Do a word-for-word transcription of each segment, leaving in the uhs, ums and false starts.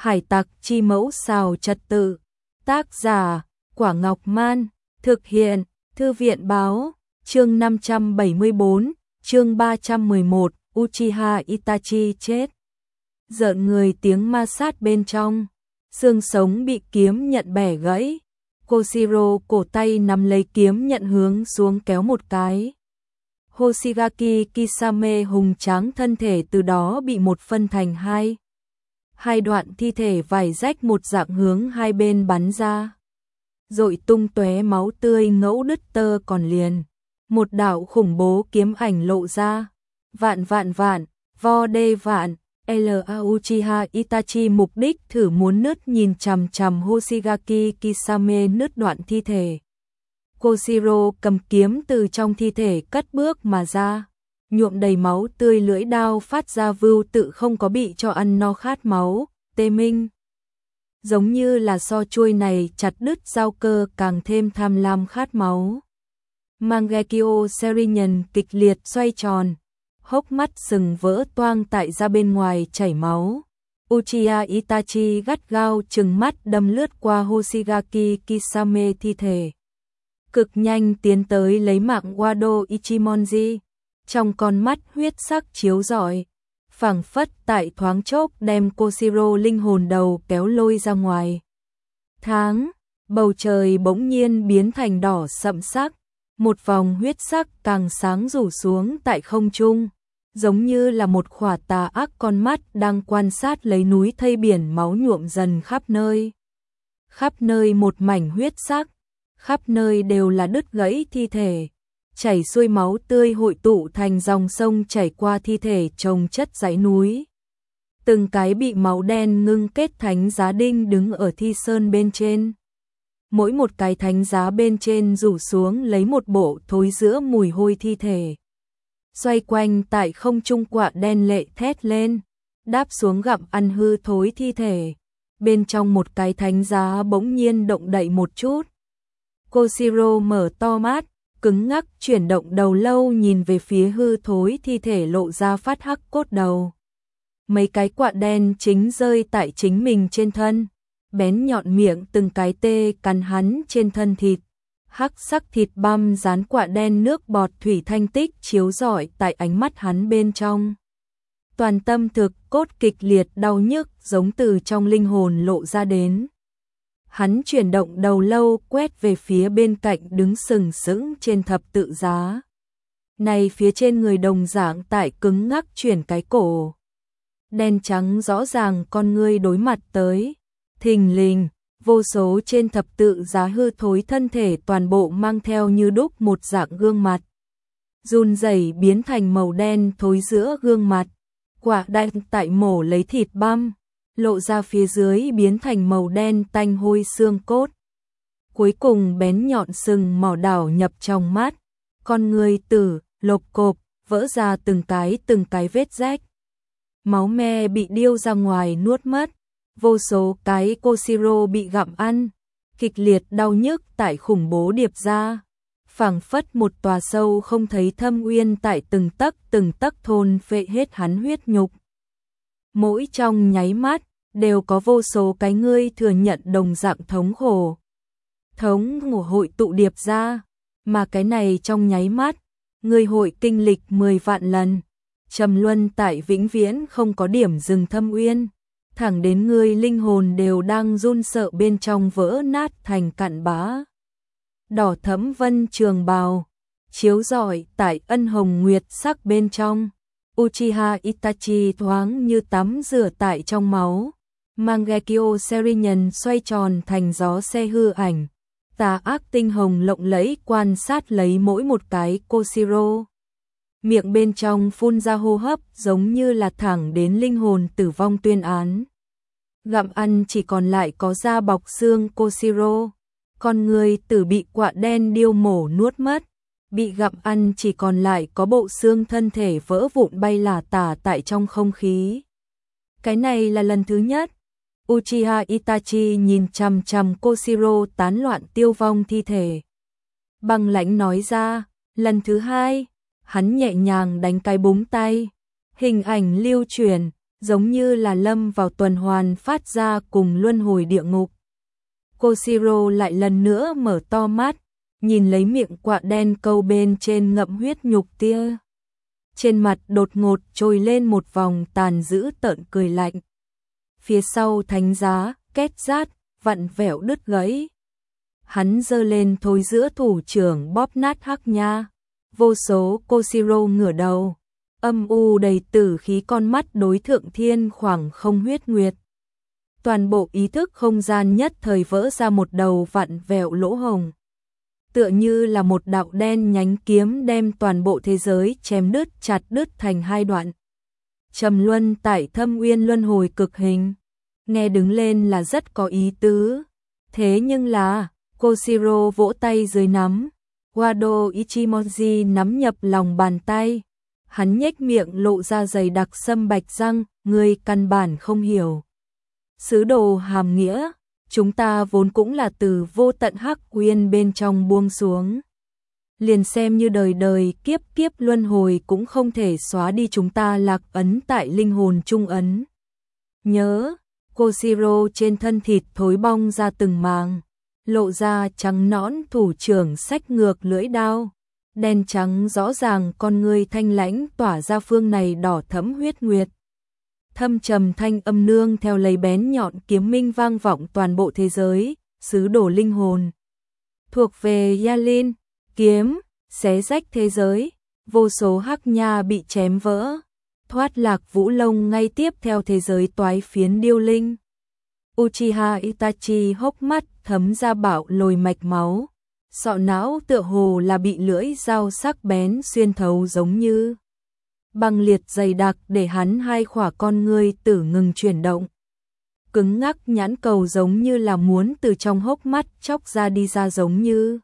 Hải tặc chi mẫu xào trật tự. Tác giả, Quả Ngọc Man. Thực hiện, Thư viện Báo. Chương năm trăm bảy mươi bốn, chương ba trăm mười một, Uchiha Itachi chết. Rợn người tiếng ma sát bên trong. Xương sống bị kiếm nhận bẻ gãy. Koshiro cổ tay nắm lấy kiếm nhận hướng xuống kéo một cái. Hoshigaki Kisame hùng tráng thân thể từ đó bị một phân thành hai. Hai đoạn thi thể vải rách một dạng hướng hai bên bắn ra. Rội tung tóe máu tươi ngẫu đứt tơ còn liền. Một đạo khủng bố kiếm ảnh lộ ra. Vạn vạn vạn, vo đê vạn, L.A. Uchiha Itachi mục đích thử muốn nứt nhìn chằm chằm Hoshigaki Kisame nứt đoạn thi thể. Koshiro cầm kiếm từ trong thi thể cất bước mà ra. Nhuộm đầy máu tươi lưỡi đao phát ra vưu tự không có bị cho ăn no khát máu, tê minh. Giống như là so chuôi này chặt đứt dao cơ càng thêm tham lam khát máu. Mangekyo Serinyân kịch liệt xoay tròn, hốc mắt sừng vỡ toang tại ra bên ngoài chảy máu. Uchiha Itachi gắt gao trừng mắt đâm lướt qua Hoshigaki Kisame thi thể. Cực nhanh tiến tới lấy mạng Wado Ichimonji. Trong con mắt huyết sắc chiếu rọi, phảng phất tại thoáng chốc đem Koshiro linh hồn đầu kéo lôi ra ngoài. Tháng, bầu trời bỗng nhiên biến thành đỏ sậm sắc, một vòng huyết sắc càng sáng rủ xuống tại không trung, giống như là một khỏa tà ác con mắt đang quan sát lấy núi thây biển máu nhuộm dần khắp nơi. Khắp nơi một mảnh huyết sắc, khắp nơi đều là đứt gãy thi thể. Chảy xuôi máu tươi hội tụ thành dòng sông chảy qua thi thể chồng chất dãy núi. Từng cái bị máu đen ngưng kết thánh giá đinh đứng ở thi sơn bên trên. Mỗi một cái thánh giá bên trên rủ xuống lấy một bộ thối giữa mùi hôi thi thể. Xoay quanh tại không trung quạ đen lệ thét lên, đáp xuống gặm ăn hư thối thi thể. Bên trong một cái thánh giá bỗng nhiên động đậy một chút. Koshiro mở to mắt, cứng ngắc chuyển động đầu lâu nhìn về phía hư thối thi thể lộ ra phát hắc cốt đầu. Mấy cái quạ đen chính rơi tại chính mình trên thân, bén nhọn miệng từng cái tê cắn hắn trên thân thịt. Hắc sắc thịt băm dán quạ đen nước bọt thủy thanh tích chiếu rọi tại ánh mắt hắn bên trong. Toàn tâm thực cốt kịch liệt đau nhức giống từ trong linh hồn lộ ra đến. Hắn chuyển động đầu lâu quét về phía bên cạnh đứng sừng sững trên thập tự giá. Này phía trên người đồng dạng tại cứng ngắc chuyển cái cổ. Đen trắng rõ ràng con ngươi đối mặt tới. Thình lình, vô số trên thập tự giá hư thối thân thể toàn bộ mang theo như đúc một dạng gương mặt. Run rẩy biến thành màu đen thối giữa gương mặt. Quả đen tại mổ lấy thịt băm. Lộ ra phía dưới biến thành màu đen tanh hôi xương cốt. Cuối cùng bén nhọn sừng mỏ đảo nhập trong mắt, con người tử, lộp cộp, vỡ ra từng cái từng cái vết rách. Máu me bị điêu ra ngoài nuốt mất, vô số cái Koshiro bị gặm ăn, kịch liệt đau nhức tại khủng bố điệp ra. Phảng phất một tòa sâu không thấy thâm uyên tại từng tấc từng tấc thôn phệ hết hắn huyết nhục. Mỗi trong nháy mắt, đều có vô số cái ngươi thừa nhận đồng dạng thống khổ. Thống ngủ hội tụ điệp ra, mà cái này trong nháy mắt, ngươi hội kinh lịch mười vạn lần. Trầm luân tại vĩnh viễn không có điểm dừng thâm uyên, thẳng đến ngươi linh hồn đều đang run sợ bên trong vỡ nát thành cặn bã. Đỏ thẫm vân trường bào, chiếu rọi tại ân hồng nguyệt sắc bên trong. Uchiha Itachi thoáng như tắm rửa tại trong máu. Mangekyo Serinyân xoay tròn thành gió xe hư ảnh. Tà ác tinh hồng lộng lẫy quan sát lấy mỗi một cái Koshiro. Miệng bên trong phun ra hô hấp giống như là thẳng đến linh hồn tử vong tuyên án. Gặm ăn chỉ còn lại có da bọc xương Koshiro. Con người tử bị quạ đen điêu mổ nuốt mất. Bị gặm ăn chỉ còn lại có bộ xương thân thể vỡ vụn bay lả tả tại trong không khí. Cái này là lần thứ nhất. Uchiha Itachi nhìn chằm chằm Koshiro tán loạn tiêu vong thi thể. Băng lãnh nói ra, lần thứ hai, hắn nhẹ nhàng đánh cái búng tay. Hình ảnh lưu truyền, giống như là lâm vào tuần hoàn phát ra cùng luân hồi địa ngục. Koshiro lại lần nữa mở to mắt, nhìn lấy miệng quạ đen câu bên trên ngậm huyết nhục tia. Trên mặt đột ngột trồi lên một vòng tàn dữ tợn cười lạnh. Phía sau thánh giá, két rát, vặn vẹo đứt gãy. Hắn giơ lên thôi giữa thủ trưởng bóp nát hắc nha. Vô số Koshiro ngửa đầu, âm u đầy tử khí con mắt đối thượng thiên khoảng không huyết nguyệt. Toàn bộ ý thức không gian nhất thời vỡ ra một đầu vặn vẹo lỗ hồng. Tựa như là một đạo đen nhánh kiếm đem toàn bộ thế giới chém đứt chặt đứt thành hai đoạn. Trầm luân tại thâm uyên luân hồi cực hình. Nghe đứng lên là rất có ý tứ. Thế nhưng là, Koshiro vỗ tay dưới nắm. Wado Ichimoji nắm nhập lòng bàn tay. Hắn nhếch miệng lộ ra dày đặc sâm bạch răng, người căn bản không hiểu. Sứ đồ hàm nghĩa, chúng ta vốn cũng là từ vô tận hắc uyên bên trong buông xuống. Liền xem như đời đời kiếp kiếp luân hồi cũng không thể xóa đi chúng ta lạc ấn tại linh hồn trung ấn. Nhớ, Koshiro trên thân thịt thối bong ra từng màng, lộ ra trắng nõn thủ trưởng xách ngược lưỡi đao. Đen trắng rõ ràng con người thanh lãnh tỏa ra phương này đỏ thẫm huyết nguyệt. Thâm trầm thanh âm nương theo lấy bén nhọn kiếm minh vang vọng toàn bộ thế giới, sứ đồ linh hồn. Thuộc về Yalin, kiếm, xé rách thế giới, vô số hắc nha bị chém vỡ, thoát lạc vũ lông ngay tiếp theo thế giới toái phiến điêu linh. Uchiha Itachi hốc mắt thấm ra bạo lồi mạch máu, sọ não tựa hồ là bị lưỡi dao sắc bén xuyên thấu giống như băng liệt dày đặc để hắn hai khỏa con ngươi tử ngừng chuyển động. Cứng ngắc nhãn cầu giống như là muốn từ trong hốc mắt chóc ra đi ra giống như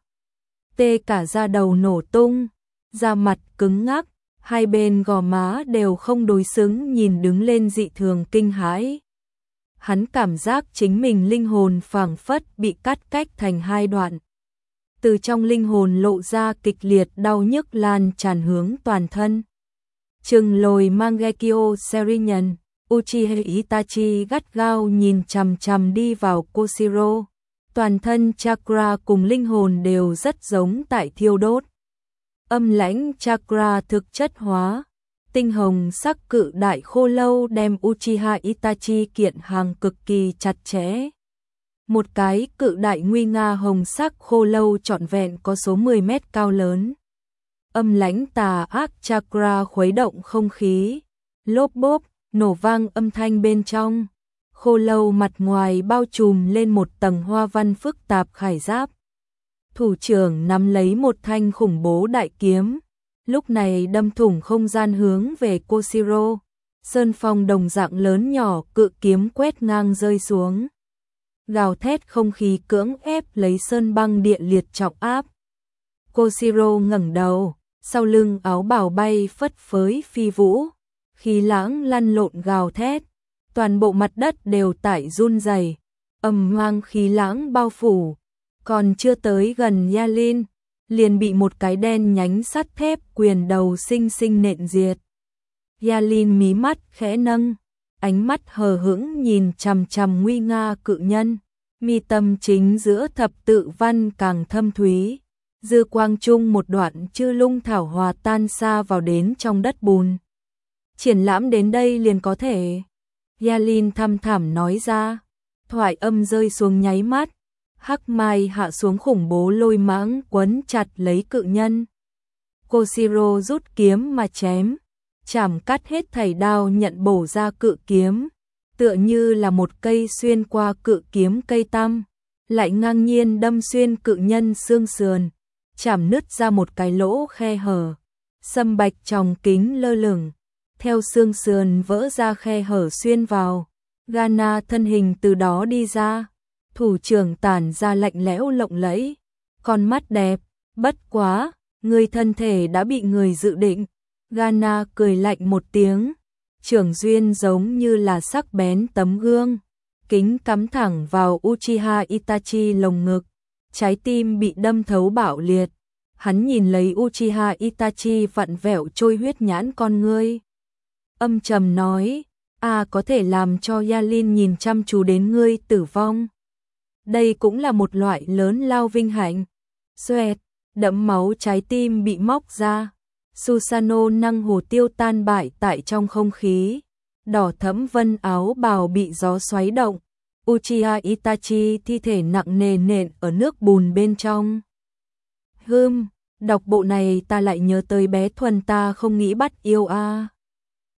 tê cả da đầu nổ tung, da mặt cứng ngắc, hai bên gò má đều không đối xứng nhìn đứng lên dị thường kinh hãi. Hắn cảm giác chính mình linh hồn phảng phất bị cắt cách thành hai đoạn. Từ trong linh hồn lộ ra kịch liệt đau nhức lan tràn hướng toàn thân. Trừng lồi Mangekyo Serinyân, Uchiha Itachi gắt gao nhìn chằm chằm đi vào Koshiro. Toàn thân chakra cùng linh hồn đều rất giống tại thiêu đốt. Âm lãnh chakra thực chất hóa. Tinh hồng sắc cự đại khô lâu đem Uchiha Itachi kiện hàng cực kỳ chặt chẽ. Một cái cự đại nguy nga hồng sắc khô lâu trọn vẹn có số mười mét cao lớn. Âm lãnh tà ác chakra khuấy động không khí, lốp bốp, nổ vang âm thanh bên trong. Khô lâu mặt ngoài bao trùm lên một tầng hoa văn phức tạp khải giáp. Thủ trưởng nắm lấy một thanh khủng bố đại kiếm, lúc này đâm thủng không gian hướng về Koshiro. Sơn phong đồng dạng lớn nhỏ cự kiếm quét ngang rơi xuống. Gào thét không khí cưỡng ép lấy sơn băng địa liệt trọng áp. Koshiro ngẩng đầu, sau lưng áo bào bay phất phới phi vũ, khí lãng lăn lộn gào thét, toàn bộ mặt đất đều tại run rẩy, ầm vang khí lãng bao phủ, còn chưa tới gần Yalin, liền bị một cái đen nhánh sắt thép quyền đầu sinh sinh nện diệt. Yalin mí mắt khẽ nâng, ánh mắt hờ hững nhìn chằm chằm nguy nga cự nhân, mi tâm chính giữa thập tự văn càng thâm thúy. Dư quang trung một đoạn chư lung thảo hòa tan xa vào đến trong đất bùn. Triển lãm đến đây liền có thể. Yalin thăm thẳm nói ra. Thoại âm rơi xuống nháy mắt. Hắc mai hạ xuống khủng bố lôi mãng quấn chặt lấy cự nhân. Koshiro rút kiếm mà chém. Chảm cắt hết thảy đao nhận bổ ra cự kiếm. Tựa như là một cây xuyên qua cự kiếm cây tăm. Lại ngang nhiên đâm xuyên cự nhân xương sườn. Chảm nứt ra một cái lỗ khe hở, sâm bạch tròng kính lơ lửng, theo xương sườn vỡ ra khe hở xuyên vào, Gana thân hình từ đó đi ra, thủ trưởng tản ra lạnh lẽo lộng lẫy, con mắt đẹp, bất quá, người thân thể đã bị người dự định. Gana cười lạnh một tiếng, trưởng duyên giống như là sắc bén tấm gương, kính cắm thẳng vào Uchiha Itachi lồng ngực. Trái tim bị đâm thấu bạo liệt, hắn nhìn lấy Uchiha Itachi vặn vẹo trôi huyết nhãn con ngươi. Âm trầm nói, A có thể làm cho Yalin nhìn chăm chú đến ngươi tử vong. Đây cũng là một loại lớn lao vinh hạnh. Xoẹt, đẫm máu trái tim bị móc ra. Susano năng hồ tiêu tan bại tại trong không khí. Đỏ thẫm vân áo bào bị gió xoáy động. Uchiha Itachi thi thể nặng nề nện ở nước bùn bên trong. Hừm, đọc bộ này ta lại nhớ tới bé Thuần ta không nghĩ bắt yêu a.